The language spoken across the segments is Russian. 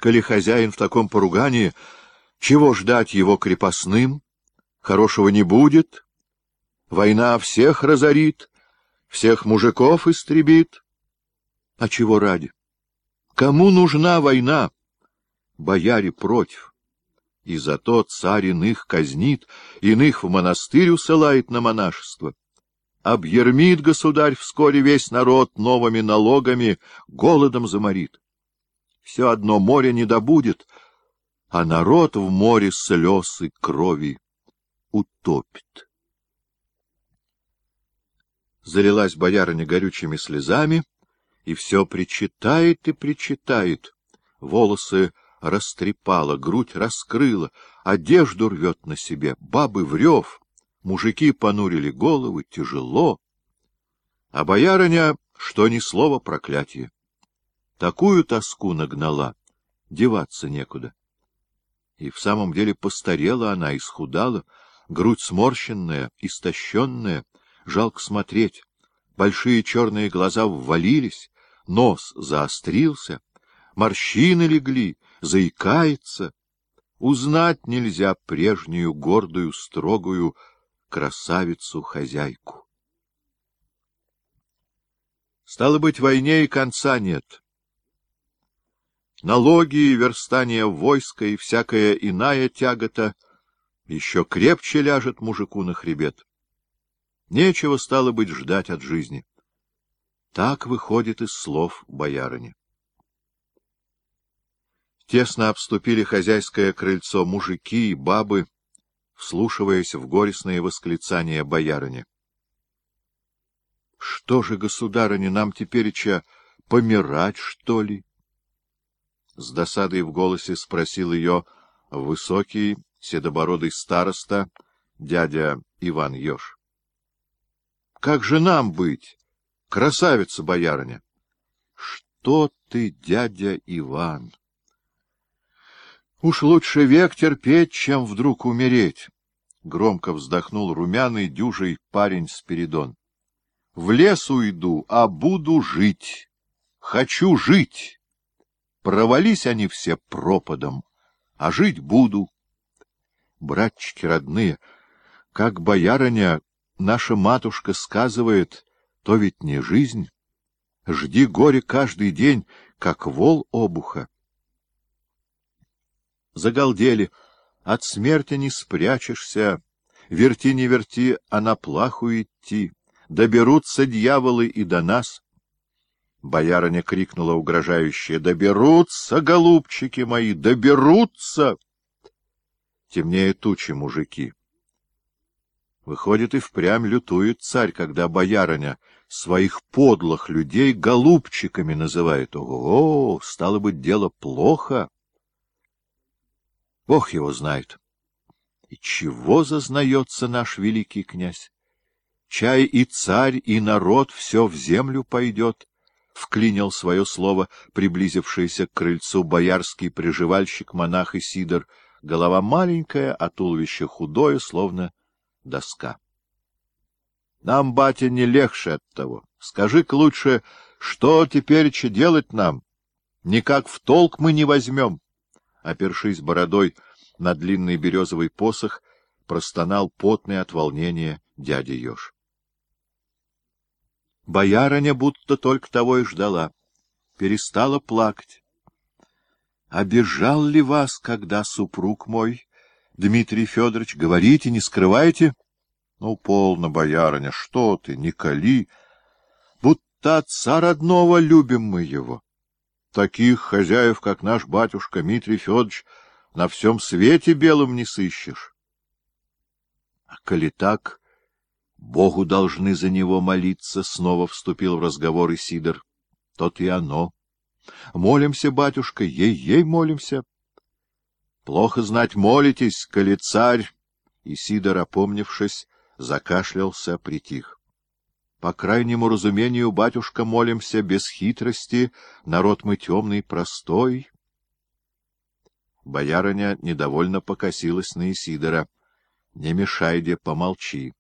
Коли хозяин в таком поругании, чего ждать его крепостным? Хорошего не будет. Война всех разорит, всех мужиков истребит. А чего ради? Кому нужна война? Бояре против. И зато царь иных казнит, иных в монастырь усылает на монашество. Объермит государь вскоре весь народ новыми налогами, голодом заморит. Все одно море не добудет, а народ в море слез и крови утопит. Залилась боярыня горючими слезами, и все причитает и причитает. Волосы растрепала, грудь раскрыла, одежду рвет на себе, бабы в рев, мужики понурили головы, тяжело. А боярыня, что ни слова проклятие. Такую тоску нагнала, деваться некуда. И в самом деле постарела она, исхудала, грудь сморщенная, истощенная, жалко смотреть. Большие черные глаза ввалились, нос заострился, морщины легли, заикается. Узнать нельзя прежнюю гордую, строгую красавицу-хозяйку. Стало быть, войне и конца нет. Налоги, верстание войска и всякая иная тягота еще крепче ляжет мужику на хребет. Нечего, стало быть, ждать от жизни. Так выходит из слов боярыни. Тесно обступили хозяйское крыльцо мужики и бабы, вслушиваясь в горестные восклицания боярыни. — Что же, государыня, нам тепереча помирать, что ли? С досадой в голосе спросил ее высокий, седобородый староста, дядя Иван Еж. — Как же нам быть, красавица-боярыня? — Что ты, дядя Иван? Уж лучше век терпеть, чем вдруг умереть, — громко вздохнул румяный, дюжий парень Спиридон. — В лес уйду, а буду жить. Хочу жить. Провались они все пропадом, а жить буду. Братчики родные, как боярыня, наша матушка, сказывает, то ведь не жизнь. Жди горе каждый день, как вол обуха. Загалдели, от смерти не спрячешься, верти не верти, а на плаху идти. Доберутся дьяволы и до нас. Боярыня крикнула угрожающе: — Доберутся, голубчики мои, доберутся! Темнее тучи мужики. Выходит, и впрямь лютует царь, когда боярыня своих подлых людей голубчиками называет. Ого, стало быть, дело плохо. Бог его знает. И чего зазнается наш великий князь? Чай и царь, и народ все в землю пойдет, — вклинил свое слово приблизившийся к крыльцу боярский приживальщик-монах Исидор, голова маленькая, а туловище худое, словно доска. — Нам, батя, не легче от того. Скажи-ка лучше, что теперь-че делать нам? Никак в толк мы не возьмем. Опершись бородой на длинный березовый посох, простонал потный от волнения дядя Еж. Боярыня будто только того и ждала, перестала плакать. — Обижал ли вас, когда супруг мой, Дмитрий Федорович? Говорите, не скрывайте. — Ну, полно, боярыня, что ты, не кали. Будто отца родного любим мы его. Таких хозяев, как наш батюшка Дмитрий Федорович, на всем свете белым не сыщешь. А коли так, Богу должны за него молиться, — снова вступил в разговор Исидор. — То-то и оно. Молимся, батюшка, ей-ей молимся. Плохо знать, молитесь, коли царь. Исидор, опомнившись, закашлялся, притих. По крайнему разумению, батюшка, молимся без хитрости, народ мы темный, простой. Боярыня недовольно покосилась на Исидора. — Не мешай, де, помолчи.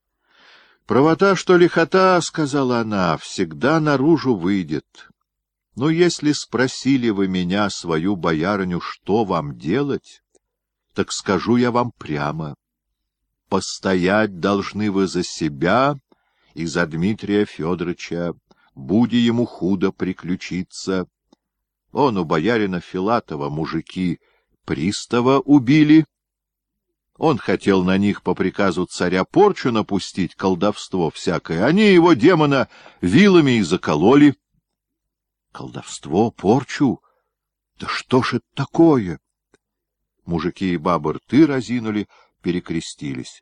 — Правота, что лихота, — сказала она, — всегда наружу выйдет. Но если спросили вы меня, свою боярыню, что вам делать, так скажу я вам прямо. Постоять должны вы за себя и за Дмитрия Федоровича, буди ему худо приключиться. Он у боярина Филатова мужики пристава убили. Он хотел на них по приказу царя порчу напустить, колдовство всякое. Они его, демона, вилами и закололи. Колдовство, порчу? Да что ж это такое? Мужики и бабы рты разинули, перекрестились.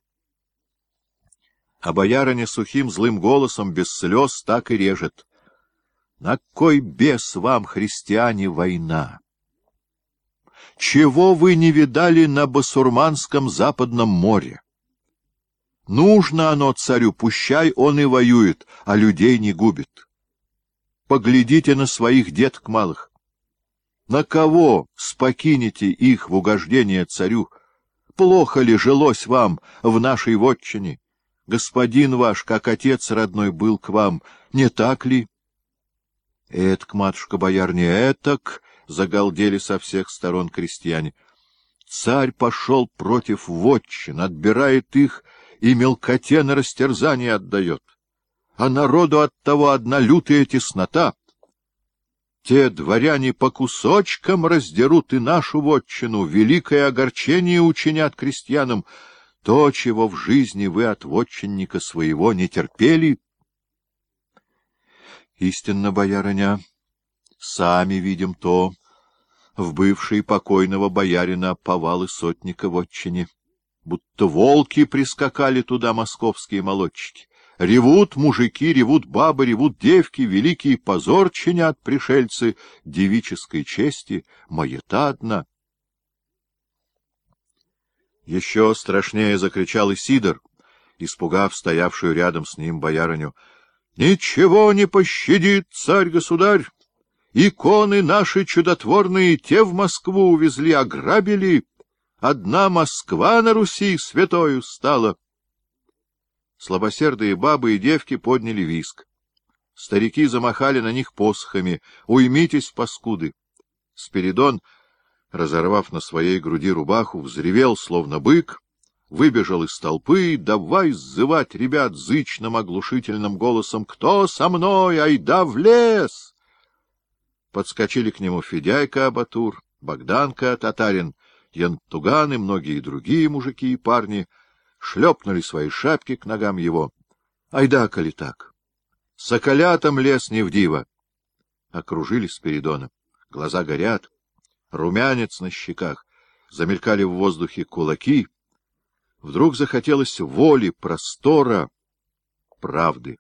А боярыня сухим злым голосом, без слез, так и режет. На кой бес вам, христиане, война? Чего вы не видали на басурманском Западном море? Нужно оно царю, пущай он и воюет, а людей не губит. Поглядите на своих деток малых. На кого спокинете их в угождение царю? Плохо ли жилось вам в нашей вотчине? Господин ваш, как отец родной, был к вам, не так ли? — Этак, матушка-боярня, этак, — загалдели со всех сторон крестьяне. Царь пошел против вотчин, отбирает их и мелкоте на растерзание отдает. А народу оттого одна лютая теснота. Те дворяне по кусочкам раздерут и нашу вотчину, великое огорчение учинят крестьянам, то, чего в жизни вы от вотчинника своего не терпели. Истинно, боярыня, сами видим то, в бывшей покойного боярина повалы сотника в отчине, будто волки прискакали туда московские молодчики. Ревут мужики, ревут бабы, ревут девки, великий позор чинят пришельцы девической чести, маята одна. Еще страшнее закричал и Сидор, испугав стоявшую рядом с ним боярыню. — Ничего не пощадит царь-государь! Иконы наши чудотворные те в Москву увезли, ограбили. Одна Москва на Руси святою стала. Слабосердые бабы и девки подняли визг. Старики замахали на них посохами. «Уймитесь, паскуды!» Спиридон, разорвав на своей груди рубаху, взревел, словно бык, выбежал из толпы и давай сзывать ребят зычным оглушительным голосом: «Кто со мной? Айда в лес!» Подскочили к нему Федяйка Абатур, Богданка Татарин, Янтуган и многие другие мужики и парни, шлепнули свои шапки к ногам его. Айда, коли так! Соколятам лес не в диво! Окружили Спиридона. Глаза горят, румянец на щеках, замелькали в воздухе кулаки. Вдруг захотелось воли, простора, правды.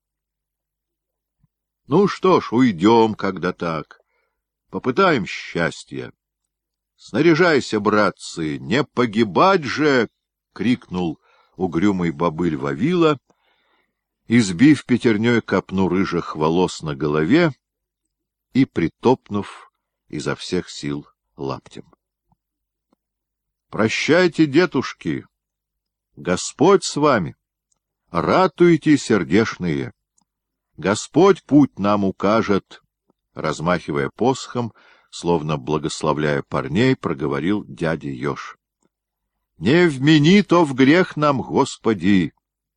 Ну что ж, уйдем, когда так. Попытаем счастья. Снаряжайся, братцы, не погибать же! — крикнул угрюмый бобыль Вавила, избив пятерней копну рыжих волос на голове и притопнув изо всех сил лаптем. — Прощайте, детушки! Господь с вами! Ратуйте, сердешные! Господь путь нам укажет! Размахивая посохом, словно благословляя парней, проговорил дядя Ёж. — Не вмени то в грех нам, Господи!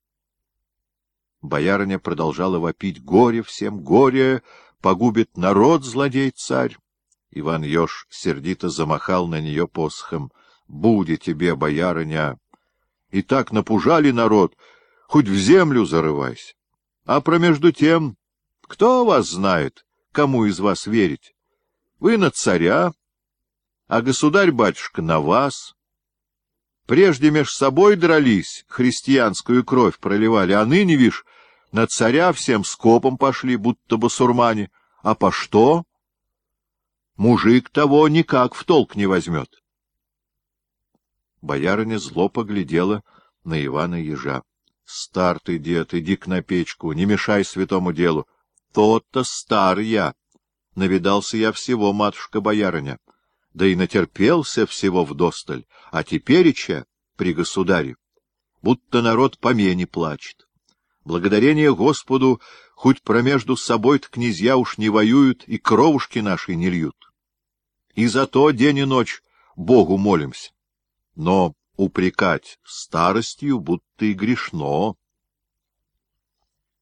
Боярыня продолжала вопить: горе всем, горе! Погубит народ злодей-царь! Иван Ёж сердито замахал на нее посохом. — Буди тебе, боярыня! И так напужали народ, хоть в землю зарывайся. А промежду тем, кто вас знает, кому из вас верить? Вы на царя, а государь-батюшка на вас. Прежде меж собой дрались, христианскую кровь проливали, а ныне, вишь, на царя всем скопом пошли, будто басурмане. А по что? Мужик того никак в толк не возьмет. Боярыня зло поглядела на Ивана Ежа. — Стар ты, дед, иди к на печку, не мешай святому делу. Тот-то стар я. Навидался я всего, матушка-боярыня. Да и натерпелся всего вдосталь, а тепереча при государе. Будто народ помене плачет. Благодарение Господу хоть промежду собой-то князья уж не воюют и кровушки наши не льют. И зато день и ночь Богу молимся. Но упрекать старостью будто и грешно.